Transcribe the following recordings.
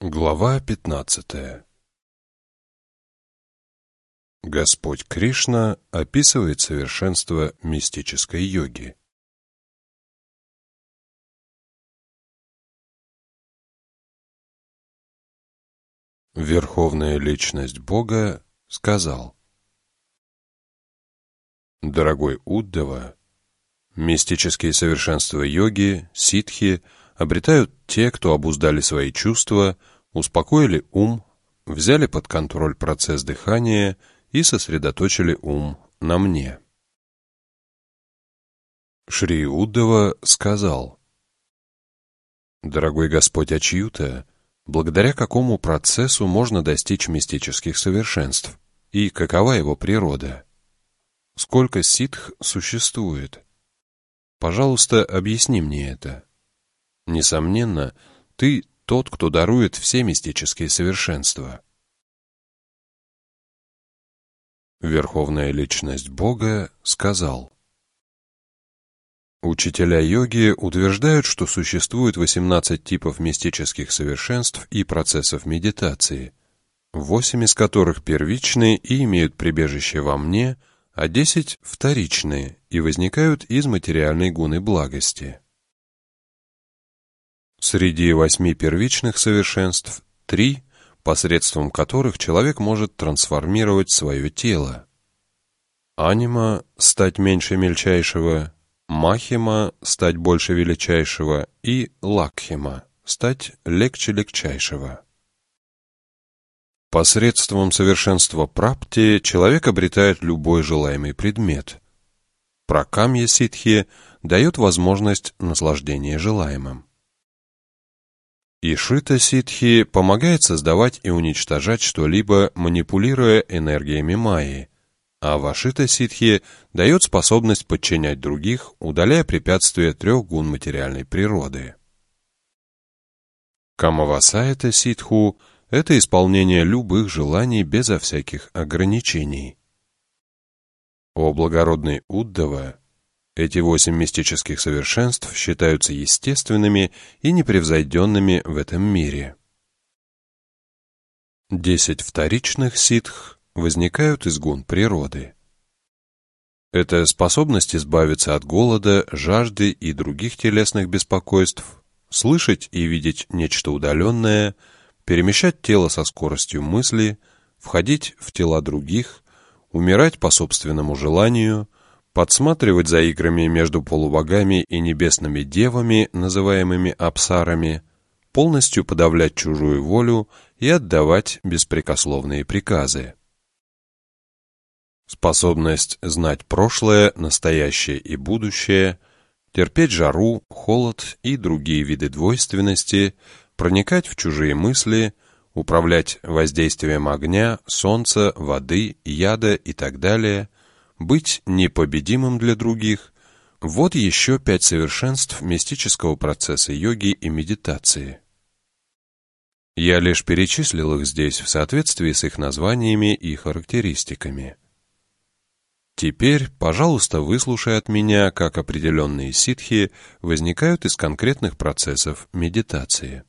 Глава 15. Господь Кришна описывает совершенство мистической йоги. Верховная Личность Бога сказал: «Дорогой Уддава, мистические совершенства йоги, ситхи, обретают те, кто обуздали свои чувства, успокоили ум, взяли под контроль процесс дыхания и сосредоточили ум на мне». Шри Уддава сказал: «Дорогой Господь Ачьюта, благодаря какому процессу можно достичь мистических совершенств, и какова его природа? Сколько ситх существует? Пожалуйста, объясни мне это. Несомненно, ты тот, кто дарует все мистические совершенства». Верховная Личность Бога сказал: «Учителя йоги утверждают, что существует 18 типов мистических совершенств и процессов медитации, 8 из которых первичные и имеют прибежище во мне, а 10 вторичные и возникают из материальной гуны благости. Среди 8 первичных совершенств 3, посредством которых человек может трансформировать свое тело. Анима — стать меньше мельчайшего, Махима — стать больше величайшего, и Лакхима — стать легче легчайшего. Посредством совершенства прапти человек обретает любой желаемый предмет. Пракамья ситхи дает возможность наслаждения желаемым. Ишита ситхи помогает создавать и уничтожать что-либо, манипулируя энергиями майи, а Вашита ситхи дает способность подчинять других, удаляя препятствия 3 гун материальной природы. Камавасайта ситху — это исполнение любых желаний безо всяких ограничений. О благородный Уддава, эти 8 мистических совершенств считаются естественными и непревзойденными в этом мире. 10 вторичных ситх возникают из гун природы. Это способность избавиться от голода, жажды и других телесных беспокойств, слышать и видеть нечто удаленное, перемещать тело со скоростью мысли, входить в тела других, умирать по собственному желанию, подсматривать за играми между полубогами и небесными девами, называемыми апсарами, полностью подавлять чужую волю и отдавать беспрекословные приказы. Способность знать прошлое, настоящее и будущее, терпеть жару, холод и другие виды двойственности, проникать в чужие мысли, управлять воздействием огня, солнца, воды, яда и так далее, быть непобедимым для других — вот еще 5 совершенств мистического процесса йоги и медитации. Я лишь перечислил их здесь в соответствии с их названиями и характеристиками. Теперь, пожалуйста, выслушай от меня, как определенные ситхи возникают из конкретных процессов медитации.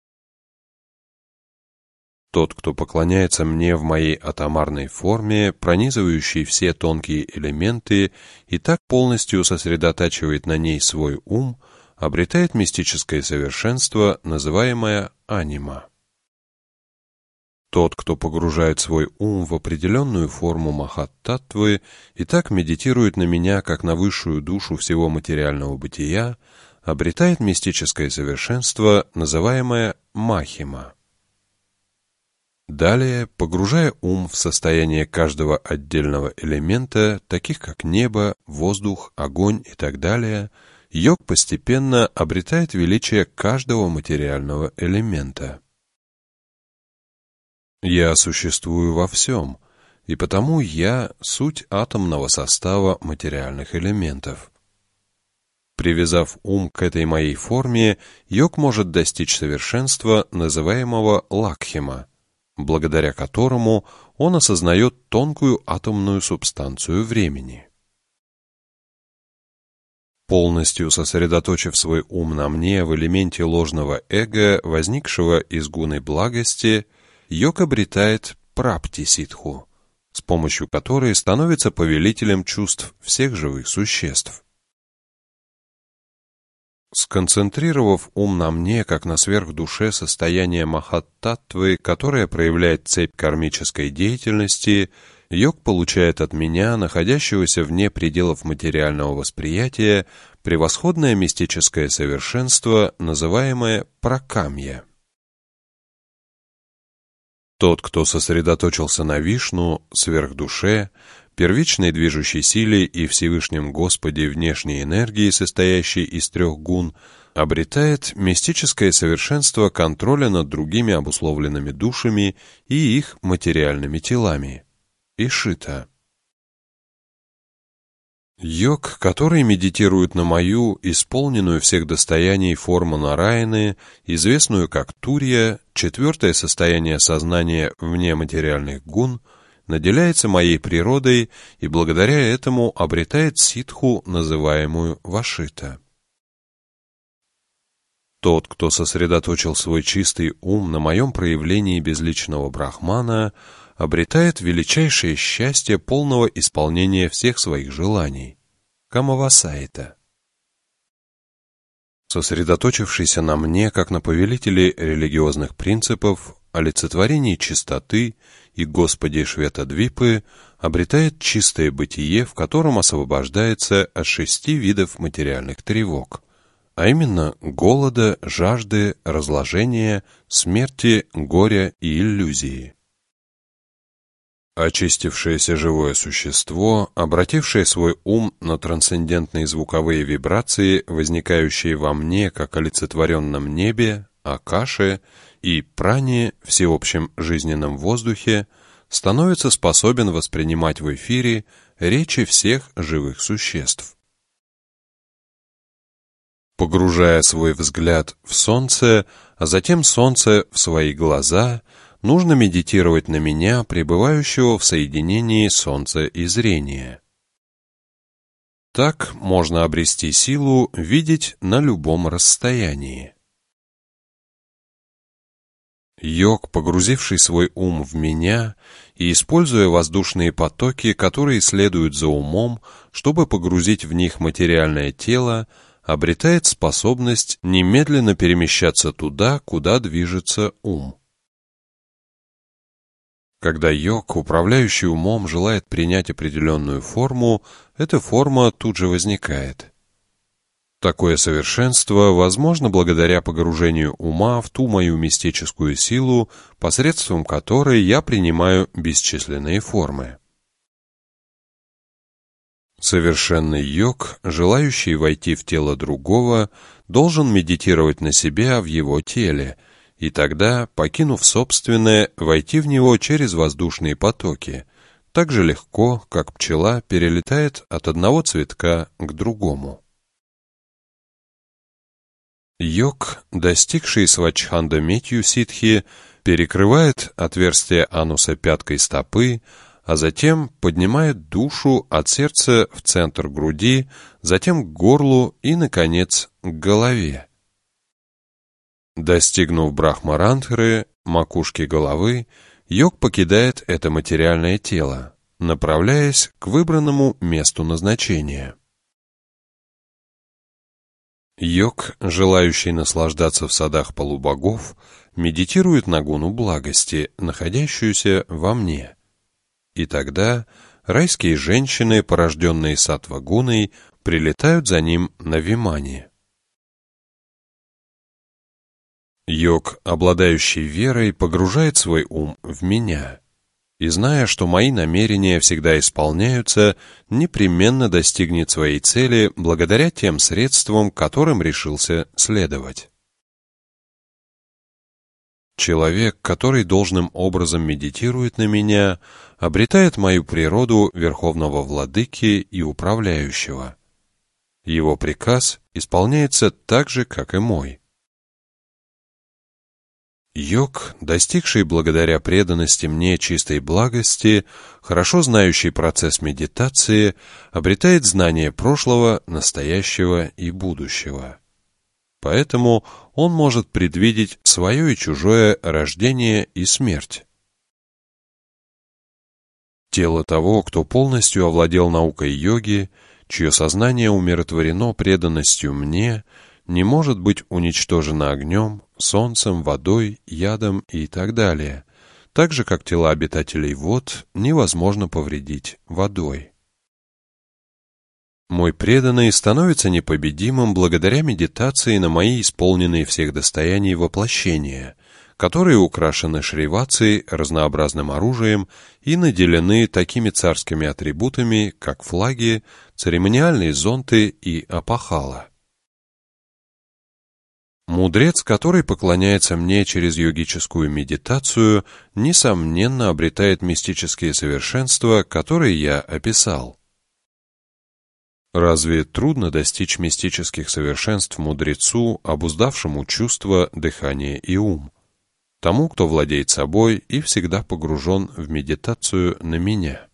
Тот, кто поклоняется мне в моей атомарной форме, пронизывающей все тонкие элементы, и так полностью сосредотачивает на ней свой ум, обретает мистическое совершенство, называемое анима. Тот, кто погружает свой ум в определенную форму махат-таттвы и так медитирует на меня, как на высшую душу всего материального бытия, обретает мистическое совершенство, называемое махима. Далее, погружая ум в состояние каждого отдельного элемента, таких как небо, воздух, огонь и так далее, йог постепенно обретает величие каждого материального элемента. Я существую во всем, и потому я — суть атомного состава материальных элементов. Привязав ум к этой моей форме, йог может достичь совершенства, называемого лакхима, благодаря которому он осознает тонкую атомную субстанцию времени. Полностью сосредоточив свой ум на мне в элементе ложного эго, возникшего из гуны благости, йог обретает прапти-ситху, с помощью которой становится повелителем чувств всех живых существ. Сконцентрировав ум на мне, как на сверхдуше состояние махаттатвы, которое проявляет цепь кармической деятельности, йог получает от меня, находящегося вне пределов материального восприятия, превосходное мистическое совершенство, называемое пракамья. Тот, кто сосредоточился на Вишну, сверхдуше, первичной движущей силе и Всевышнем Господе внешней энергии, состоящей из 3 гун, обретает мистическое совершенство контроля над другими обусловленными душами и их материальными телами. Ишита. Йог, который медитирует на мою, исполненную всех достояний форму Нараяны, известную как Турья, 4-е состояние сознания вне материальных гун, наделяется моей природой и благодаря этому обретает ситху, называемую Вашита. Тот, кто сосредоточил свой чистый ум на моем проявлении безличного Брахмана, обретает величайшее счастье полного исполнения всех своих желаний. Камавасайта. Сосредоточившийся на мне, как на повелителе религиозных принципов, олицетворении чистоты и Господе Шветадвипы, обретает чистое бытие, в котором освобождается от 6 видов материальных тревог, а именно голода, жажды, разложения, смерти, горя и иллюзии. Очистившееся живое существо, обратившее свой ум на трансцендентные звуковые вибрации, возникающие во мне как олицетворенном небе, акаше и пране, всеобщем жизненном воздухе, становится способен воспринимать в эфире речи всех живых существ. Погружая свой взгляд в солнце, а затем солнце в свои глаза, нужно медитировать на меня, пребывающего в соединении солнца и зрения. Так можно обрести силу видеть на любом расстоянии. Йог, погрузивший свой ум в меня и используя воздушные потоки, которые следуют за умом, чтобы погрузить в них материальное тело, обретает способность немедленно перемещаться туда, куда движется ум. Когда йог, управляющий умом, желает принять определенную форму, эта форма тут же возникает. Такое совершенство возможно благодаря погружению ума в ту мою мистическую силу, посредством которой я принимаю бесчисленные формы. Совершенный йог, желающий войти в тело другого, должен медитировать на себя в его теле, и тогда, покинув собственное, войти в него через воздушные потоки, так же легко, как пчела перелетает от одного цветка к другому. Йог, достигший свачханда метью ситхи, перекрывает отверстие ануса пяткой стопы, а затем поднимает душу от сердца в центр груди, затем к горлу и, наконец, к голове. Достигнув брахмарантхры, макушки головы, йог покидает это материальное тело, направляясь к выбранному месту назначения. Йог, желающий наслаждаться в садах полубогов, медитирует на гуну благости, находящуюся во мне. И тогда райские женщины, порожденные саттва-гуной, прилетают за ним на вимане. Йог, обладающий верой, погружает свой ум в меня, и, зная, что мои намерения всегда исполняются, непременно достигнет своей цели благодаря тем средствам, которым решился следовать. Человек, который должным образом медитирует на меня, обретает мою природу Верховного Владыки и Управляющего. Его приказ исполняется так же, как и мой. Йог, достигший благодаря преданности мне чистой благости, хорошо знающий процесс медитации, обретает знание прошлого, настоящего и будущего. Поэтому он может предвидеть свое и чужое рождение и смерть. Тело того, кто полностью овладел наукой йоги, чье сознание умиротворено преданностью мне, не может быть уничтожено огнем, солнцем, водой, ядом и так далее, так же, как тела обитателей вод невозможно повредить водой. Мой преданный становится непобедимым благодаря медитации на мои исполненные всех достояний воплощения, которые украшены шривацией, разнообразным оружием и наделены такими царскими атрибутами, как флаги, церемониальные зонты и апахала. Мудрец, который поклоняется мне через йогическую медитацию, несомненно обретает мистические совершенства, которые я описал. Разве трудно достичь мистических совершенств мудрецу, обуздавшему чувства, дыхание и ум? Тому, кто владеет собой и всегда погружен в медитацию на меня.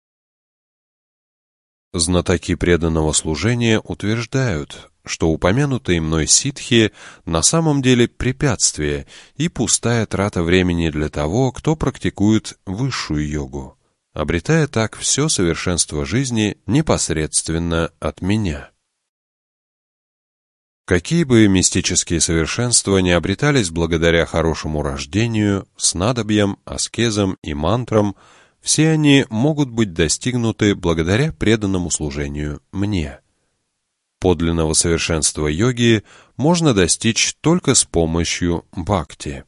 Знатоки преданного служения утверждают, что упомянутые мной ситхи на самом деле препятствие и пустая трата времени для того, кто практикует высшую йогу, обретая так все совершенство жизни непосредственно от меня. Какие бы мистические совершенства не обретались благодаря хорошему рождению, снадобьям, аскезам и мантрам, все они могут быть достигнуты благодаря преданному служению мне. Подлинного совершенства йоги можно достичь только с помощью бхакти.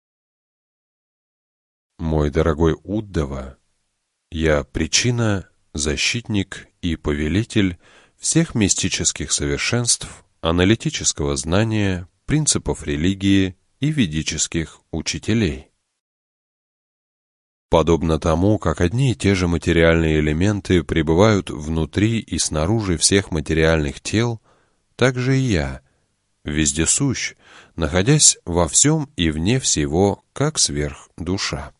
Мой дорогой Уддава, я причина, защитник и повелитель всех мистических совершенств, аналитического знания, принципов религии и ведических учителей. Подобно тому, как одни и те же материальные элементы пребывают внутри и снаружи всех материальных тел, так же и я, вездесущ, находясь во всем и вне всего, как сверхдуша.